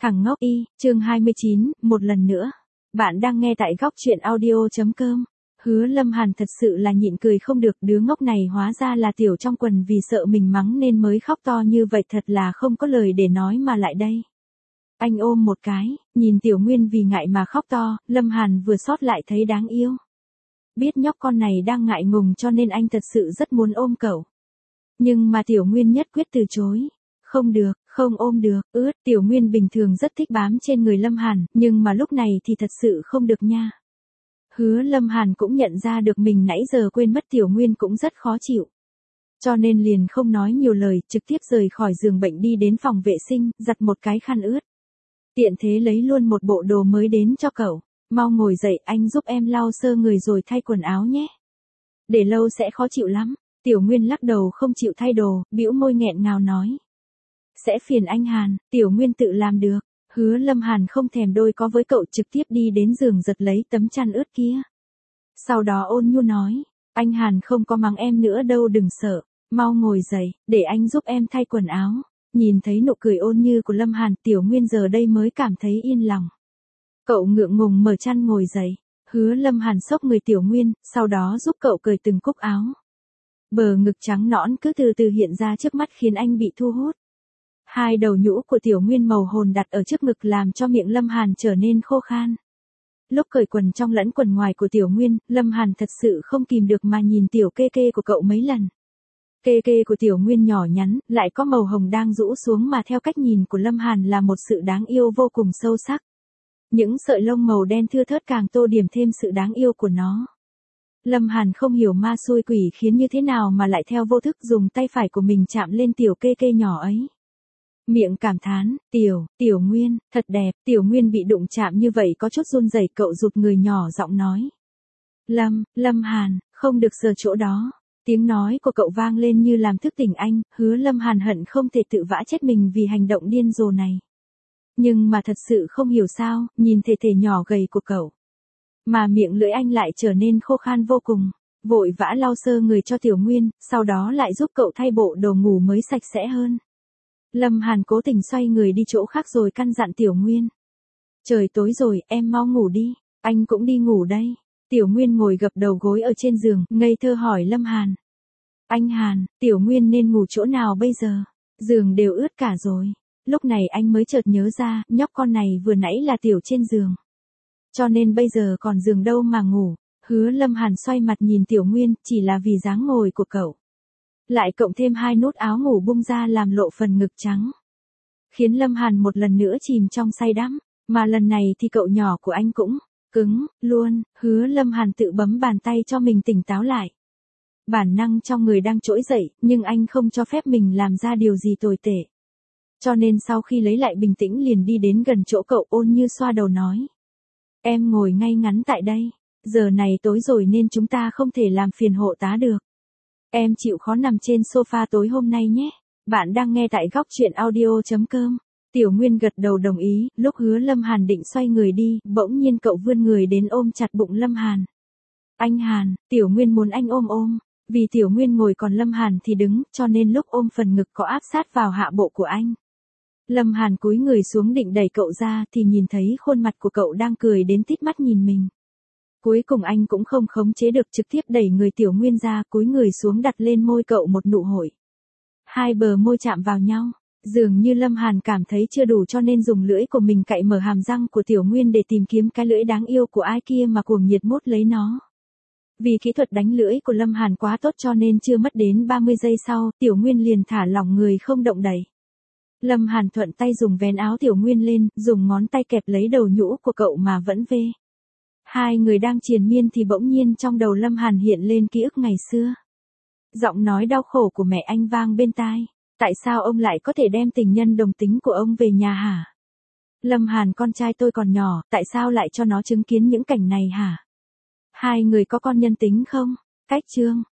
Thằng ngốc y, chương 29, một lần nữa. Bạn đang nghe tại góc truyện audio.com. Hứa Lâm Hàn thật sự là nhịn cười không được, đứa ngốc này hóa ra là tiểu trong quần, vì sợ mình mắng nên mới khóc to như vậy, thật là không có lời để nói mà lại đây. Anh ôm một cái, nhìn Tiểu Nguyên vì ngại mà khóc to, Lâm Hàn vừa xót lại thấy đáng yêu. Biết nhóc con này đang ngại ngùng cho nên anh thật sự rất muốn ôm cậu. Nhưng mà Tiểu Nguyên nhất quyết từ chối. Không được, không ôm được, Tiểu Nguyên bình thường rất thích bám trên người Lâm Hàn, nhưng mà lúc này thì thật sự không được nha. Hứa Lâm Hàn cũng nhận ra được mình nãy giờ quên mất Tiểu Nguyên cũng rất khó chịu. Cho nên liền không nói nhiều lời, trực tiếp rời khỏi giường bệnh đi đến phòng vệ sinh, giặt một cái khăn ướt. Tiện thế lấy luôn một bộ đồ mới đến cho cậu. Mau ngồi dậy, anh giúp em lau sơ người rồi thay quần áo nhé. Để lâu sẽ khó chịu lắm. Tiểu Nguyên lắc đầu không chịu thay đồ, bĩu môi nghẹn ngào nói. Sẽ phiền anh Hàn, Tiểu Nguyên tự làm được. Hứa Lâm Hàn không thèm đôi có với cậu, trực tiếp đi đến giường giật lấy tấm chăn ướt kia. Sau đó ôn nhu nói, anh Hàn không có mắng em nữa đâu, đừng sợ, mau ngồi dậy, để anh giúp em thay quần áo. Nhìn thấy nụ cười ôn như của Lâm Hàn, Tiểu Nguyên giờ đây mới cảm thấy yên lòng. Cậu ngượng ngùng mở chăn ngồi dậy, Hứa Lâm Hàn xốc người Tiểu Nguyên, sau đó giúp cậu cởi từng cúc áo. Bờ ngực trắng nõn cứ từ từ hiện ra trước mắt khiến anh bị thu hút. Hai đầu nhũ của Tiểu Nguyên màu hồn đặt ở trước ngực làm cho miệng Lâm Hàn trở nên khô khan. Lúc cởi quần trong lẫn quần ngoài của Tiểu Nguyên, Lâm Hàn thật sự không kìm được mà nhìn tiểu kê kê của cậu mấy lần. Kê kê của Tiểu Nguyên nhỏ nhắn, lại có màu hồng đang rũ xuống mà theo cách nhìn của Lâm Hàn là một sự đáng yêu vô cùng sâu sắc. Những sợi lông màu đen thưa thớt càng tô điểm thêm sự đáng yêu của nó. Lâm Hàn không hiểu ma xui quỷ khiến như thế nào mà lại theo vô thức dùng tay phải của mình chạm lên tiểu kê kê nhỏ ấy. Miệng cảm thán, Tiểu Nguyên, thật đẹp. Tiểu Nguyên bị đụng chạm như vậy có chút run rẩy, cậu rụt người nhỏ giọng nói. Lâm Hàn, không được sờ chỗ đó. Tiếng nói của cậu vang lên như làm thức tỉnh anh, Hứa Lâm Hàn hận không thể tự vã chết mình vì hành động điên rồ này. Nhưng mà thật sự không hiểu sao, nhìn thể thể nhỏ gầy của cậu. Mà miệng lưỡi anh lại trở nên khô khan vô cùng. Vội vã lau sơ người cho Tiểu Nguyên, sau đó lại giúp cậu thay bộ đồ ngủ mới sạch sẽ hơn. Lâm Hàn cố tình xoay người đi chỗ khác rồi căn dặn Tiểu Nguyên. Trời tối rồi, em mau ngủ đi, anh cũng đi ngủ đây. Tiểu Nguyên ngồi gập đầu gối ở trên giường, ngây thơ hỏi Lâm Hàn. Anh Hàn, Tiểu Nguyên nên ngủ chỗ nào bây giờ? Giường đều ướt cả rồi. Lúc này anh mới chợt nhớ ra, nhóc con này vừa nãy là tiểu trên giường. Cho nên bây giờ còn giường đâu mà ngủ. Hứa Lâm Hàn xoay mặt nhìn Tiểu Nguyên, chỉ là vì dáng ngồi của cậu. Lại cộng thêm hai nút áo ngủ bung ra làm lộ phần ngực trắng. Khiến Lâm Hàn một lần nữa chìm trong say đắm, mà lần này thì cậu nhỏ của anh cũng cứng luôn. Hứa Lâm Hàn tự bấm bàn tay cho mình tỉnh táo lại. Bản năng trong người đang trỗi dậy, nhưng anh không cho phép mình làm ra điều gì tồi tệ. Cho nên sau khi lấy lại bình tĩnh liền đi đến gần chỗ cậu, ôn như xoa đầu nói. Em ngồi ngay ngắn tại đây, giờ này tối rồi nên chúng ta không thể làm phiền hộ tá được. Em chịu khó nằm trên sofa tối hôm nay nhé. Bạn đang nghe tại góc truyện audio.com. Tiểu Nguyên gật đầu đồng ý, lúc Hứa Lâm Hàn định xoay người đi, bỗng nhiên cậu vươn người đến ôm chặt bụng Lâm Hàn. Anh Hàn, Tiểu Nguyên muốn anh ôm. Vì Tiểu Nguyên ngồi còn Lâm Hàn thì đứng, cho nên lúc ôm phần ngực có áp sát vào hạ bộ của anh. Lâm Hàn cúi người xuống định đẩy cậu ra thì nhìn thấy khuôn mặt của cậu đang cười đến tít mắt nhìn mình. Cuối cùng anh cũng không khống chế được, trực tiếp đẩy người Tiểu Nguyên ra, cúi người xuống đặt lên môi cậu một nụ hổi. Hai bờ môi chạm vào nhau, dường như Lâm Hàn cảm thấy chưa đủ cho nên dùng lưỡi của mình cạy mở hàm răng của Tiểu Nguyên để tìm kiếm cái lưỡi đáng yêu của ai kia mà cuồng nhiệt mút lấy nó. Vì kỹ thuật đánh lưỡi của Lâm Hàn quá tốt cho nên chưa mất đến 30 giây sau, Tiểu Nguyên liền thả lỏng người không động đậy. Lâm Hàn thuận tay dùng vén áo Tiểu Nguyên lên, dùng ngón tay kẹp lấy đầu nhũ của cậu mà vẫn vê. Hai người đang triền miên thì bỗng nhiên trong đầu Lâm Hàn hiện lên ký ức ngày xưa. Giọng nói đau khổ của mẹ anh vang bên tai. Tại sao ông lại có thể đem tình nhân đồng tính của ông về nhà hả? Lâm Hàn, con trai tôi còn nhỏ, tại sao lại cho nó chứng kiến những cảnh này hả? Hai người có con nhân tính không? Cách chương.